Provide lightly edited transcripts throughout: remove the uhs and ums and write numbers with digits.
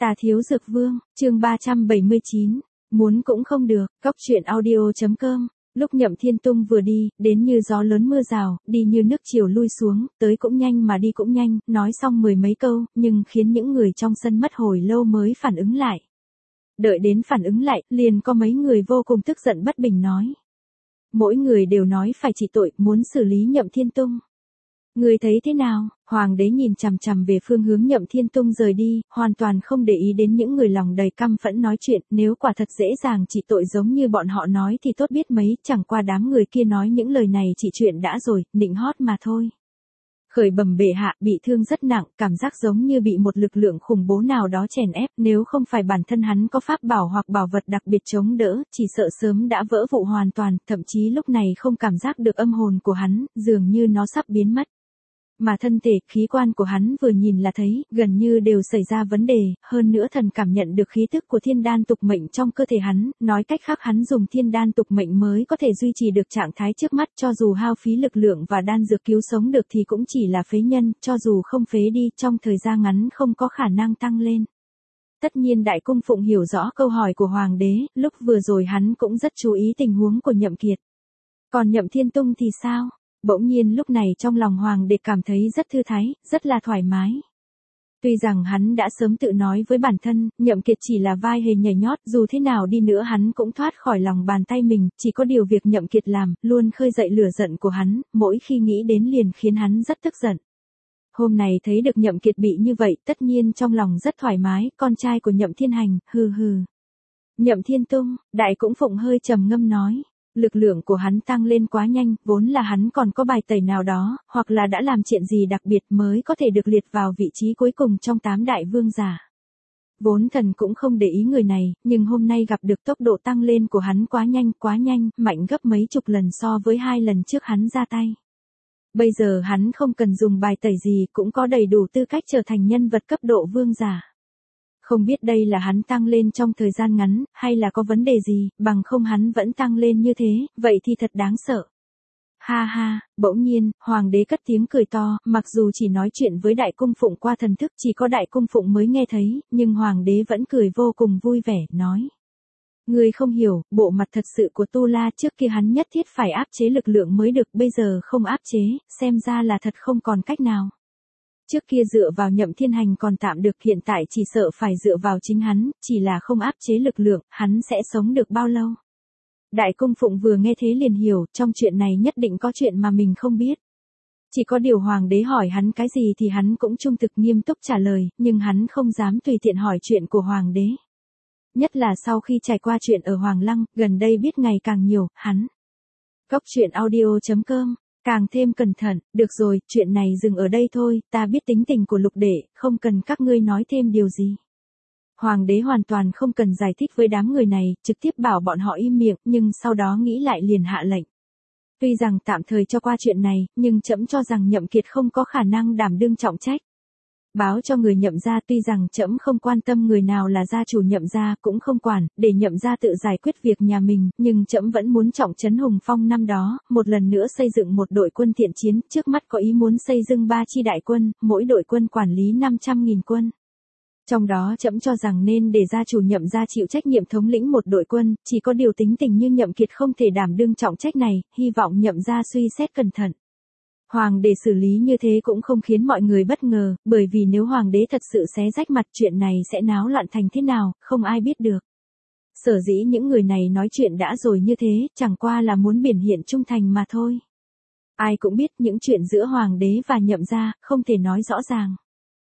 Tà Thiếu Dược Vương, chương 379, muốn cũng không được, Cốc Truyện Audio.com. Lúc Nhậm Thiên Tung vừa đi, đến như gió lớn mưa rào, đi như nước chiều lui xuống, tới cũng nhanh mà đi cũng nhanh, nói xong mười mấy câu, nhưng khiến những người trong sân mất hồi lâu mới phản ứng lại. Đợi đến phản ứng lại, liền có mấy người vô cùng tức giận bất bình nói. Mỗi người đều nói phải trị tội, muốn xử lý Nhậm Thiên Tung. Người thấy thế nào? Hoàng đế nhìn chằm chằm về phương hướng Nhậm Thiên Tung rời đi, hoàn toàn không để ý đến những người lòng đầy căm phẫn nói chuyện, nếu quả thật dễ dàng trị tội giống như bọn họ nói thì tốt biết mấy, chẳng qua đám người kia nói những lời này chỉ chuyện đã rồi, nịnh hót mà thôi. Khởi bẩm bệ hạ, bị thương rất nặng, cảm giác giống như bị một lực lượng khủng bố nào đó chèn ép, nếu không phải bản thân hắn có pháp bảo hoặc bảo vật đặc biệt chống đỡ, chỉ sợ sớm đã vỡ vụn hoàn toàn, thậm chí lúc này không cảm giác được âm hồn của hắn, dường như nó sắp biến mất. Mà thân thể, khí quan của hắn vừa nhìn là thấy, gần như đều xảy ra vấn đề, hơn nữa thần cảm nhận được khí tức của thiên đan tục mệnh trong cơ thể hắn, nói cách khác hắn dùng thiên đan tục mệnh mới có thể duy trì được trạng thái trước mắt, cho dù hao phí lực lượng và đan dược cứu sống được thì cũng chỉ là phế nhân, cho dù không phế đi, trong thời gian ngắn không có khả năng tăng lên. Tất nhiên Đại Cung Phụng hiểu rõ câu hỏi của Hoàng đế, lúc vừa rồi hắn cũng rất chú ý tình huống của Nhậm Kiệt. Còn Nhậm Thiên Tung thì sao? Bỗng nhiên lúc này trong lòng Hoàng đế cảm thấy rất thư thái, rất là thoải mái. Tuy rằng hắn đã sớm tự nói với bản thân, Nhậm Kiệt chỉ là vai hề nhảy nhót, dù thế nào đi nữa hắn cũng thoát khỏi lòng bàn tay mình, chỉ có điều việc Nhậm Kiệt làm, luôn khơi dậy lửa giận của hắn, mỗi khi nghĩ đến liền khiến hắn rất tức giận. Hôm nay thấy được Nhậm Kiệt bị như vậy, tất nhiên trong lòng rất thoải mái, con trai của Nhậm Thiên Hành, hừ hừ. Nhậm Thiên Tung, Đại Cung Phụng hơi trầm ngâm nói. Lực lượng của hắn tăng lên quá nhanh, vốn là hắn còn có bài tẩy nào đó, hoặc là đã làm chuyện gì đặc biệt mới có thể được liệt vào vị trí cuối cùng trong 8 đại vương giả. Vốn thần cũng không để ý người này, nhưng hôm nay gặp được tốc độ tăng lên của hắn quá nhanh, mạnh gấp mấy chục lần so với 2 lần trước hắn ra tay. Bây giờ hắn không cần dùng bài tẩy gì cũng có đầy đủ tư cách trở thành nhân vật cấp độ vương giả. Không biết đây là hắn tăng lên trong thời gian ngắn, hay là có vấn đề gì, bằng không hắn vẫn tăng lên như thế, vậy thì thật đáng sợ. Ha ha, bỗng nhiên, Hoàng đế cất tiếng cười to, mặc dù chỉ nói chuyện với Đại Cung Phụng qua thần thức chỉ có Đại Cung Phụng mới nghe thấy, nhưng Hoàng đế vẫn cười vô cùng vui vẻ, nói. Người không hiểu, bộ mặt thật sự của Tu La trước kia hắn nhất thiết phải áp chế lực lượng mới được, bây giờ không áp chế, xem ra là thật không còn cách nào. Trước kia dựa vào Nhậm Thiên Hành còn tạm được, hiện tại chỉ sợ phải dựa vào chính hắn, chỉ là không áp chế lực lượng, hắn sẽ sống được bao lâu. Đại Cung Phụng vừa nghe thế liền hiểu, trong chuyện này nhất định có chuyện mà mình không biết. Chỉ có điều Hoàng đế hỏi hắn cái gì thì hắn cũng trung thực nghiêm túc trả lời, nhưng hắn không dám tùy tiện hỏi chuyện của Hoàng đế. Nhất là sau khi trải qua chuyện ở Hoàng Lăng, gần đây biết ngày càng nhiều, hắn. Cốc Truyện Audio.com. Càng thêm cẩn thận, được rồi, chuyện này dừng ở đây thôi, ta biết tính tình của Lục Đệ, không cần các ngươi nói thêm điều gì. Hoàng đế hoàn toàn không cần giải thích với đám người này, trực tiếp bảo bọn họ im miệng, nhưng sau đó nghĩ lại liền hạ lệnh. Tuy rằng tạm thời cho qua chuyện này, nhưng trẫm cho rằng Nhậm Kiệt không có khả năng đảm đương trọng trách. Báo cho người Nhậm gia, tuy rằng trẫm không quan tâm người nào là gia chủ Nhậm gia, cũng không quản, để Nhậm gia tự giải quyết việc nhà mình, nhưng trẫm vẫn muốn trọng trấn hùng phong năm đó, một lần nữa xây dựng một đội quân thiện chiến, trước mắt có ý muốn xây dựng 3 chi đại quân, mỗi đội quân quản lý 500.000 quân. Trong đó trẫm cho rằng nên để gia chủ Nhậm gia chịu trách nhiệm thống lĩnh một đội quân, chỉ có điều tính tình như Nhậm Kiệt không thể đảm đương trọng trách này, hy vọng Nhậm gia suy xét cẩn thận. Hoàng đế xử lý như thế cũng không khiến mọi người bất ngờ, bởi vì nếu Hoàng đế thật sự xé rách mặt chuyện này sẽ náo loạn thành thế nào, không ai biết được. Sở dĩ những người này nói chuyện đã rồi như thế, chẳng qua là muốn biểu hiện trung thành mà thôi. Ai cũng biết những chuyện giữa Hoàng đế và Nhậm gia, không thể nói rõ ràng.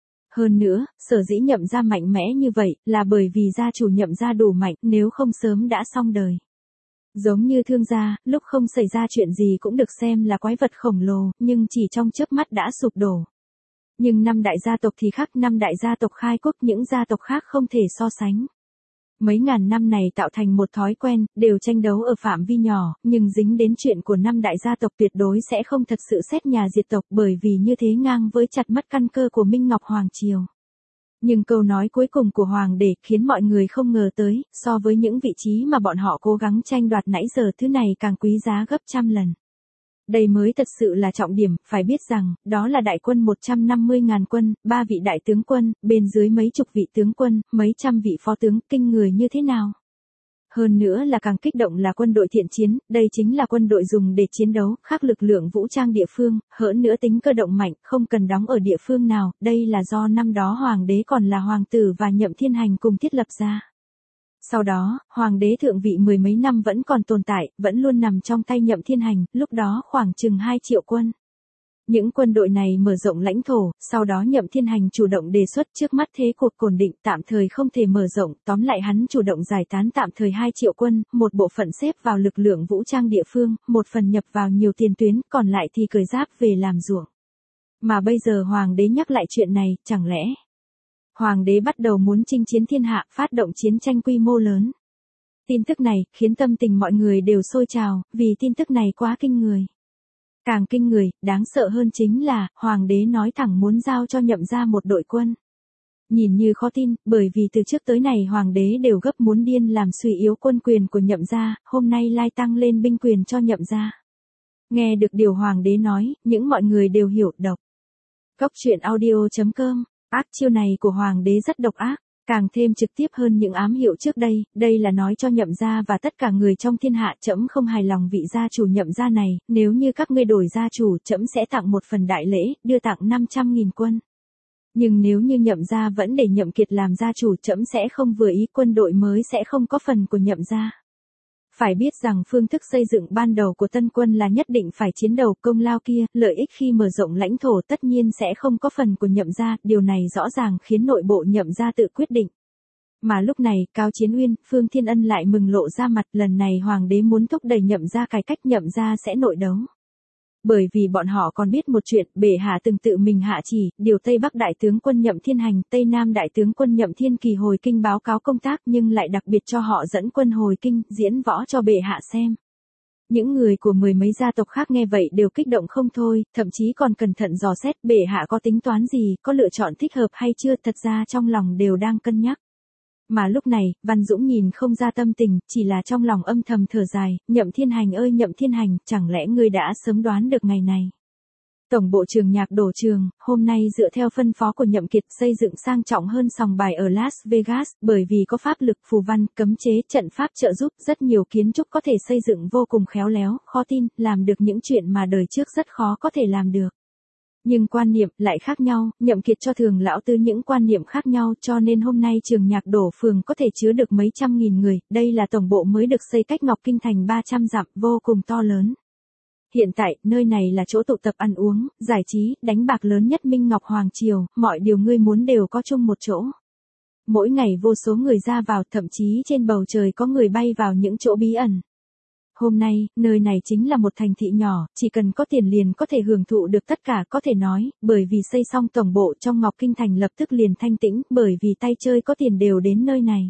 Hơn nữa, sở dĩ Nhậm gia mạnh mẽ như vậy, là bởi vì gia chủ Nhậm gia đủ mạnh, nếu không sớm đã xong đời. Giống như Thương gia, lúc không xảy ra chuyện gì cũng được xem là quái vật khổng lồ, nhưng chỉ trong chớp mắt đã sụp đổ. Nhưng 5 đại gia tộc thì khác, 5 đại gia tộc khai quốc, những gia tộc khác không thể so sánh. Mấy ngàn năm này tạo thành một thói quen, đều tranh đấu ở phạm vi nhỏ, nhưng dính đến chuyện của 5 đại gia tộc tuyệt đối sẽ không thật sự xét nhà diệt tộc, bởi vì như thế ngang với chặt mất căn cơ của Minh Ngọc Hoàng Triều. Nhưng câu nói cuối cùng của Hoàng đế khiến mọi người không ngờ tới, so với những vị trí mà bọn họ cố gắng tranh đoạt nãy giờ, thứ này càng quý giá gấp trăm lần. Đây mới thật sự là trọng điểm, phải biết rằng, đó là đại quân 150.000 quân, 3 vị đại tướng quân, bên dưới mấy chục vị tướng quân, mấy trăm vị phó tướng, kinh người như thế nào. Hơn nữa là càng kích động là quân đội thiện chiến, đây chính là quân đội dùng để chiến đấu, khác lực lượng vũ trang địa phương, hơn nữa tính cơ động mạnh, không cần đóng ở địa phương nào, đây là do năm đó hoàng đế còn là hoàng tử và Nhậm Thiên Hành cùng thiết lập ra. Sau đó, hoàng đế thượng vị mười mấy năm vẫn còn tồn tại, vẫn luôn nằm trong tay Nhậm Thiên Hành, lúc đó khoảng chừng 2 triệu quân. Những quân đội này mở rộng lãnh thổ, sau đó Nhậm Thiên Hành chủ động đề xuất trước mắt thế cuộc ổn định tạm thời không thể mở rộng, tóm lại hắn chủ động giải tán tạm thời 2 triệu quân, một bộ phận xếp vào lực lượng vũ trang địa phương, một phần nhập vào nhiều tiền tuyến, còn lại thì cởi giáp về làm ruộng. Mà bây giờ hoàng đế nhắc lại chuyện này, chẳng lẽ hoàng đế bắt đầu muốn chinh chiến thiên hạ, phát động chiến tranh quy mô lớn. Tin tức này khiến tâm tình mọi người đều sôi trào, vì tin tức này quá kinh người. Càng kinh người, đáng sợ hơn chính là, hoàng đế nói thẳng muốn giao cho Nhậm gia một đội quân. Nhìn như khó tin, bởi vì từ trước tới này hoàng đế đều gấp muốn điên làm suy yếu quân quyền của Nhậm gia, hôm nay lai tăng lên binh quyền cho Nhậm gia. Nghe được điều hoàng đế nói, những mọi người đều hiểu độc. Cốc truyện audio.com, ác chiêu này của hoàng đế rất độc ác. Càng thêm trực tiếp hơn những ám hiệu trước đây là nói cho Nhậm gia và tất cả người trong thiên hạ trẫm không hài lòng vị gia chủ Nhậm gia này, nếu như các ngươi đổi gia chủ trẫm sẽ tặng một phần đại lễ, đưa tặng 500.000 quân. Nhưng nếu như Nhậm gia vẫn để Nhậm Kiệt làm gia chủ trẫm sẽ không vừa ý, quân đội mới sẽ không có phần của Nhậm gia. Phải biết rằng phương thức xây dựng ban đầu của tân quân là nhất định phải chiến đầu, công lao kia, lợi ích khi mở rộng lãnh thổ tất nhiên sẽ không có phần của Nhậm gia, điều này rõ ràng khiến nội bộ Nhậm gia tự quyết định. Mà lúc này, Cao Chiến Uyên, Phương Thiên Ân lại mừng lộ ra mặt, lần này hoàng đế muốn thúc đẩy Nhậm gia cải cách, Nhậm gia sẽ nội đấu. Bởi vì bọn họ còn biết một chuyện, bệ hạ từng tự mình hạ chỉ, điều Tây Bắc đại tướng quân Nhậm Thiên Hành, Tây Nam đại tướng quân Nhậm Thiên Kỳ hồi kinh báo cáo công tác, nhưng lại đặc biệt cho họ dẫn quân hồi kinh, diễn võ cho bệ hạ xem. Những người của mười mấy gia tộc khác nghe vậy đều kích động không thôi, thậm chí còn cẩn thận dò xét bệ hạ có tính toán gì, có lựa chọn thích hợp hay chưa, thật ra trong lòng đều đang cân nhắc. Mà lúc này, Văn Dũng nhìn không ra tâm tình, chỉ là trong lòng âm thầm thở dài, Nhậm Thiên Hành ơi Nhậm Thiên Hành, chẳng lẽ ngươi đã sớm đoán được ngày này. Tổng bộ trường Nhạc Đổ Trường, hôm nay dựa theo phân phó của Nhậm Kiệt xây dựng sang trọng hơn sòng bài ở Las Vegas, bởi vì có pháp lực phù văn, cấm chế, trận pháp trợ giúp, rất nhiều kiến trúc có thể xây dựng vô cùng khéo léo, khó tin, làm được những chuyện mà đời trước rất khó có thể làm được. Nhưng quan niệm lại khác nhau, Nhậm Kiệt cho Thường lão tư những quan niệm khác nhau, cho nên hôm nay trường Nhạc Đổ phường có thể chứa được mấy trăm nghìn người, đây là tổng bộ mới được xây cách Ngọc Kinh thành 300 dặm, vô cùng to lớn. Hiện tại, nơi này là chỗ tụ tập ăn uống, giải trí, đánh bạc lớn nhất Minh Ngọc Hoàng Triều, mọi điều ngươi muốn đều có chung một chỗ. Mỗi ngày vô số người ra vào, thậm chí trên bầu trời có người bay vào những chỗ bí ẩn. Hôm nay, nơi này chính là một thành thị nhỏ, chỉ cần có tiền liền có thể hưởng thụ được tất cả, có thể nói, bởi vì xây xong tổng bộ trong Ngọc Kinh thành lập tức liền thanh tĩnh, bởi vì tay chơi có tiền đều đến nơi này.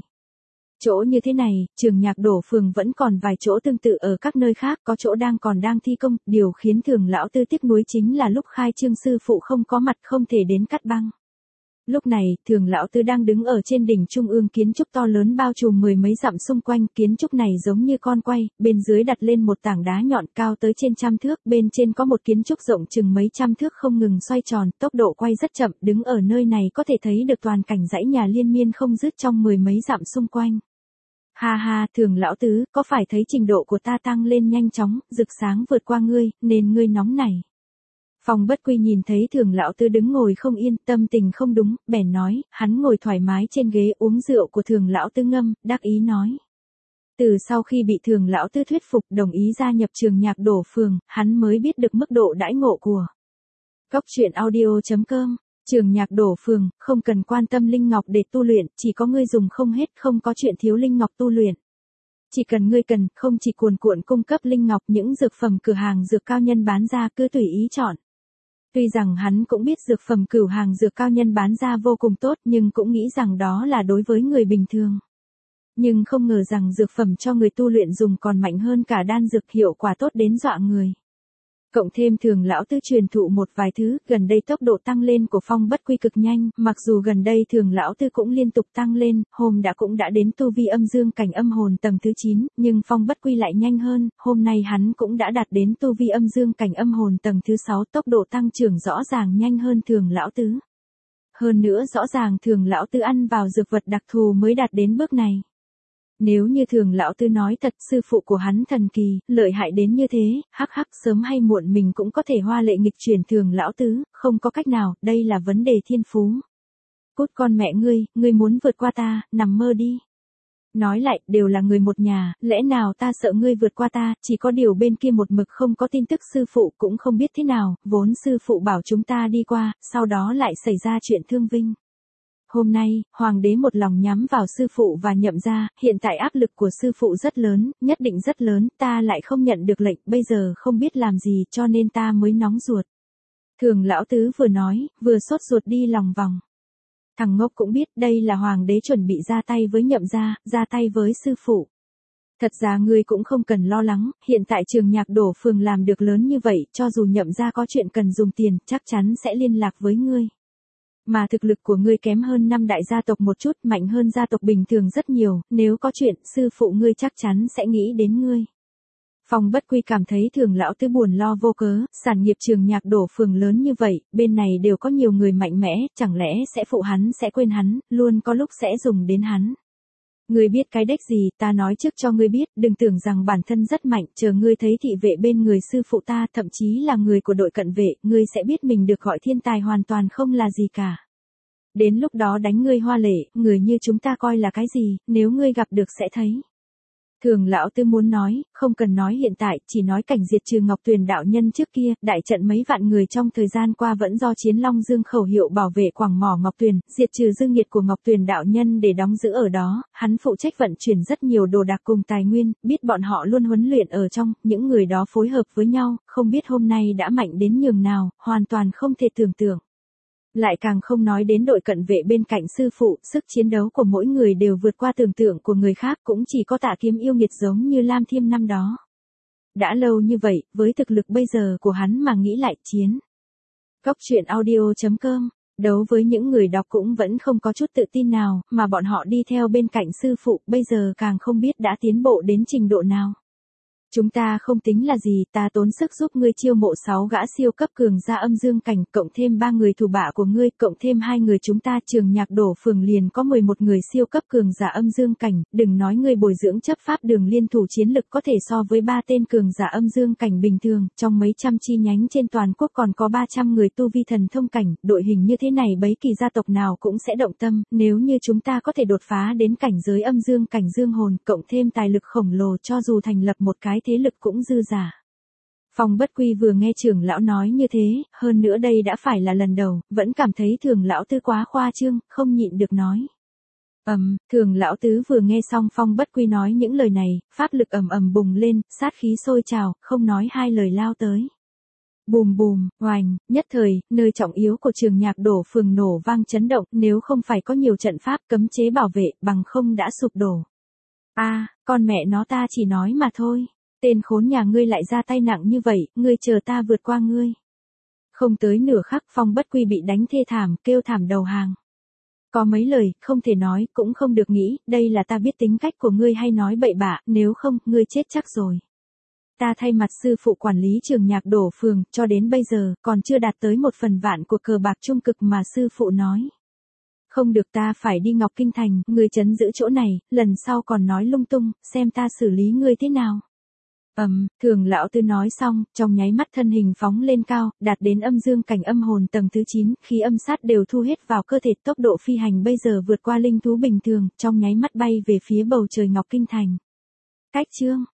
Chỗ như thế này, trường Nhạc Đổ phường vẫn còn vài chỗ tương tự ở các nơi khác, có chỗ đang thi công, điều khiến Thường lão tư tiếc nuối chính là lúc khai trương sư phụ không có mặt, không thể đến cắt băng. Lúc này, Thường lão tư đang đứng ở trên đỉnh trung ương kiến trúc to lớn bao trùm mười mấy dặm xung quanh, kiến trúc này giống như con quay, bên dưới đặt lên một tảng đá nhọn cao tới trên trăm thước, bên trên có một kiến trúc rộng chừng mấy trăm thước không ngừng xoay tròn, tốc độ quay rất chậm, đứng ở nơi này có thể thấy được toàn cảnh dãy nhà liên miên không dứt trong mười mấy dặm xung quanh. Ha ha, Thường lão tứ, có phải thấy trình độ của ta tăng lên nhanh chóng, rực sáng vượt qua ngươi, nên ngươi nóng nảy. Phong Bất Quy nhìn thấy Thường lão tư đứng ngồi không yên, tâm tình không đúng, bèn nói, hắn ngồi thoải mái trên ghế uống rượu của Thường lão tư ngâm, đắc ý nói. Từ sau khi bị Thường lão tư thuyết phục đồng ý gia nhập trường Nhạc Đổ phường, hắn mới biết được mức độ đãi ngộ của Cốc truyện audio.com. Trường Nhạc Đổ phường, không cần quan tâm linh ngọc để tu luyện, chỉ có ngươi dùng không hết, không có chuyện thiếu linh ngọc tu luyện. Chỉ cần ngươi cần, không chỉ cuồn cuộn cung cấp linh ngọc, những dược phẩm cửa hàng dược cao nhân bán ra cứ tùy ý chọn. Tuy rằng hắn cũng biết dược phẩm cửu hàng dược cao nhân bán ra vô cùng tốt, nhưng cũng nghĩ rằng đó là đối với người bình thường. Nhưng không ngờ rằng dược phẩm cho người tu luyện dùng còn mạnh hơn cả đan dược, hiệu quả tốt đến dọa người. Cộng thêm Thường lão tứ truyền thụ một vài thứ, gần đây tốc độ tăng lên của Phong Bất Quy cực nhanh, mặc dù gần đây Thường lão tứ cũng liên tục tăng lên, hôm cũng đã đến tu vi âm dương cảnh âm hồn tầng thứ 9, nhưng Phong Bất Quy lại nhanh hơn, hôm nay hắn cũng đã đạt đến tu vi âm dương cảnh âm hồn tầng thứ 6, tốc độ tăng trưởng rõ ràng nhanh hơn Thường lão tứ. Hơn nữa rõ ràng Thường lão tứ ăn vào dược vật đặc thù mới đạt đến bước này. Nếu như Thường lão tứ nói thật, sư phụ của hắn thần kỳ, lợi hại đến như thế, hắc hắc, sớm hay muộn mình cũng có thể hoa lệ nghịch chuyển Thường lão tứ, không có cách nào, đây là vấn đề thiên phú. Cút con mẹ ngươi muốn vượt qua ta, nằm mơ đi. Nói lại, đều là người một nhà, lẽ nào ta sợ ngươi vượt qua ta, chỉ có điều bên kia một mực không có tin tức sư phụ cũng không biết thế nào, vốn sư phụ bảo chúng ta đi qua, sau đó lại xảy ra chuyện thương vinh. Hôm nay, hoàng đế một lòng nhắm vào sư phụ và Nhậm gia, hiện tại áp lực của sư phụ rất lớn, nhất định rất lớn, ta lại không nhận được lệnh, bây giờ không biết làm gì cho nên ta mới nóng ruột. Thường lão tứ vừa nói, vừa sốt ruột đi lòng vòng. Thằng ngốc cũng biết đây là hoàng đế chuẩn bị ra tay với Nhậm gia, ra tay với sư phụ. Thật ra ngươi cũng không cần lo lắng, hiện tại Trường Nhạc Đổ phường làm được lớn như vậy, cho dù Nhậm gia có chuyện cần dùng tiền, chắc chắn sẽ liên lạc với ngươi. Mà thực lực của ngươi kém hơn 5 đại gia tộc một chút, mạnh hơn gia tộc bình thường rất nhiều, nếu có chuyện, sư phụ ngươi chắc chắn sẽ nghĩ đến ngươi. Phong Bất Quy cảm thấy Thường lão tứ buồn lo vô cớ, sản nghiệp Trường Nhạc Đổ phường lớn như vậy, bên này đều có nhiều người mạnh mẽ, chẳng lẽ sẽ phụ hắn sẽ quên hắn, luôn có lúc sẽ dùng đến hắn. Ngươi biết cái đếch gì, ta nói trước cho ngươi biết, đừng tưởng rằng bản thân rất mạnh, chờ ngươi thấy thị vệ bên người sư phụ ta, thậm chí là người của đội cận vệ, ngươi sẽ biết mình được gọi thiên tài hoàn toàn không là gì cả. Đến lúc đó đánh ngươi hoa lệ, người như chúng ta coi là cái gì, nếu ngươi gặp được sẽ thấy. Thường lão tứ muốn nói, không cần nói hiện tại, chỉ nói cảnh diệt trừ Ngọc Tuyền đạo nhân trước kia, đại trận mấy vạn người trong thời gian qua vẫn do Chiến Long Dương khẩu hiệu bảo vệ quảng mỏ Ngọc Tuyền, diệt trừ dư nghiệt của Ngọc Tuyền đạo nhân để đóng giữ ở đó, hắn phụ trách vận chuyển rất nhiều đồ đạc cùng tài nguyên, biết bọn họ luôn huấn luyện ở trong, những người đó phối hợp với nhau, không biết hôm nay đã mạnh đến nhường nào, hoàn toàn không thể tưởng tượng. Lại càng không nói đến đội cận vệ bên cạnh sư phụ, sức chiến đấu của mỗi người đều vượt qua tưởng tượng của người khác, cũng chỉ có Tạ Kiếm yêu nghiệt giống như Lam Thiêm năm đó. Đã lâu như vậy, với thực lực bây giờ của hắn mà nghĩ lại chiến. Cóc truyện audio.com, đấu với những người đọc cũng vẫn không có chút tự tin nào, mà bọn họ đi theo bên cạnh sư phụ, bây giờ càng không biết đã tiến bộ đến trình độ nào. Chúng ta không tính là gì, ta tốn sức giúp ngươi chiêu mộ 6 gã siêu cấp cường gia âm dương cảnh, cộng thêm 3 người thủ bạ của ngươi, cộng thêm 2 người chúng ta Trường Nhạc Đổ phường liền có 11 người siêu cấp cường giả âm dương cảnh, đừng nói ngươi bồi dưỡng chấp pháp đường liên thủ chiến lực có thể so với 3 tên cường giả âm dương cảnh bình thường, trong mấy trăm chi nhánh trên toàn quốc còn có 300 người tu vi thần thông cảnh, đội hình như thế này bấy kỳ gia tộc nào cũng sẽ động tâm, nếu như chúng ta có thể đột phá đến cảnh giới âm dương cảnh dương hồn, cộng thêm tài lực khổng lồ cho dù thành lập một cái thế lực cũng dư giả. Phong Bất Quy vừa nghe trưởng lão nói như thế, hơn nữa đây đã phải là lần đầu, vẫn cảm thấy Thường lão tứ quá khoa trương, không nhịn được nói. Thường lão tứ vừa nghe xong Phong Bất Quy nói những lời này, pháp lực ầm ầm bùng lên, sát khí sôi trào, không nói hai lời lao tới. Bùm bùm, oành, nhất thời, nơi trọng yếu của Trường Nhạc Đổ phường nổ vang chấn động, nếu không phải có nhiều trận pháp cấm chế bảo vệ, bằng không đã sụp đổ. Con mẹ nó, ta chỉ nói mà thôi. Tên khốn nhà ngươi lại ra tay nặng như vậy, ngươi chờ ta vượt qua ngươi. Không tới nửa khắc Phong Bất Quy bị đánh thê thảm, kêu thảm đầu hàng. Có mấy lời, không thể nói, cũng không được nghĩ, đây là ta biết tính cách của ngươi hay nói bậy bạ, nếu không, ngươi chết chắc rồi. Ta thay mặt sư phụ quản lý Trường Nhạc Đổ phường, cho đến bây giờ, còn chưa đạt tới 1/10 của cờ bạc trung cực mà sư phụ nói. Không được, ta phải đi Ngọc Kinh Thành, ngươi trấn giữ chỗ này, lần sau còn nói lung tung, xem ta xử lý ngươi thế nào. Thường lão tứ nói xong, trong nháy mắt thân hình phóng lên cao, đạt đến âm dương cảnh âm hồn tầng thứ 9, khí âm sát đều thu hết vào cơ thể, tốc độ phi hành bây giờ vượt qua linh thú bình thường, trong nháy mắt bay về phía bầu trời Ngọc Kinh Thành. Cách chương